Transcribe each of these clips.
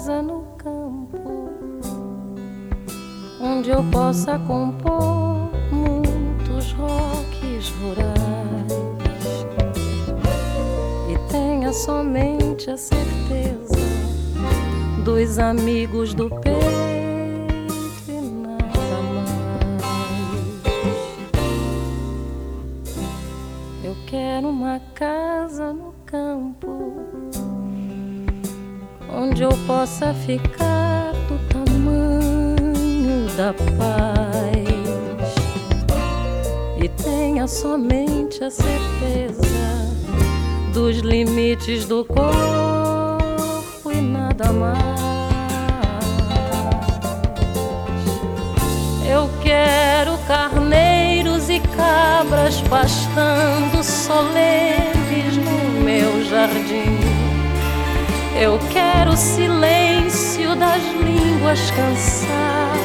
casa no campo, onde eu possa compor muitos rocks rurais e tenha somente a certeza dos amigos do peito e nada mais. Eu quero uma casa no campo, onde eu possa ficar do tamanho da paz e tenha somente a certeza dos limites do corpo e nada mais. Eu quero carneiros e cabras pastando solenes no meu jardim. Eu quero o silêncio das línguas cansadas.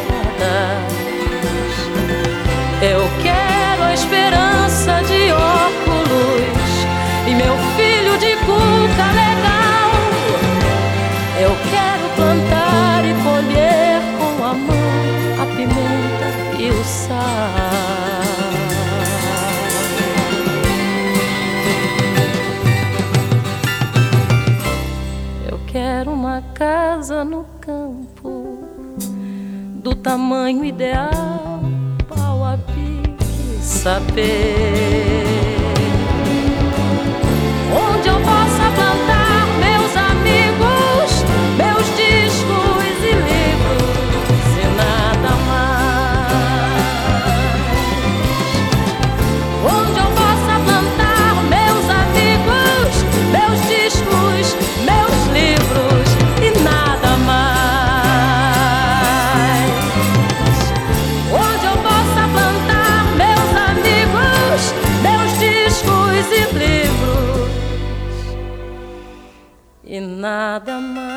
Eu quero a esperança de óculos e meu filho de cuca legal. Eu quero plantar e colher com a mão a pimenta e o sal. Eu quero uma casa no campo, do tamanho ideal, pau a pique, sapê, onde eu possa plantar meus amigos, meus discos e livros e nada mais. Onde eu possa plantar meus amigos, meus discos, meus livros e nada mais. Onde eu possa plantar meus amigos, meus discos e livros e nada mais.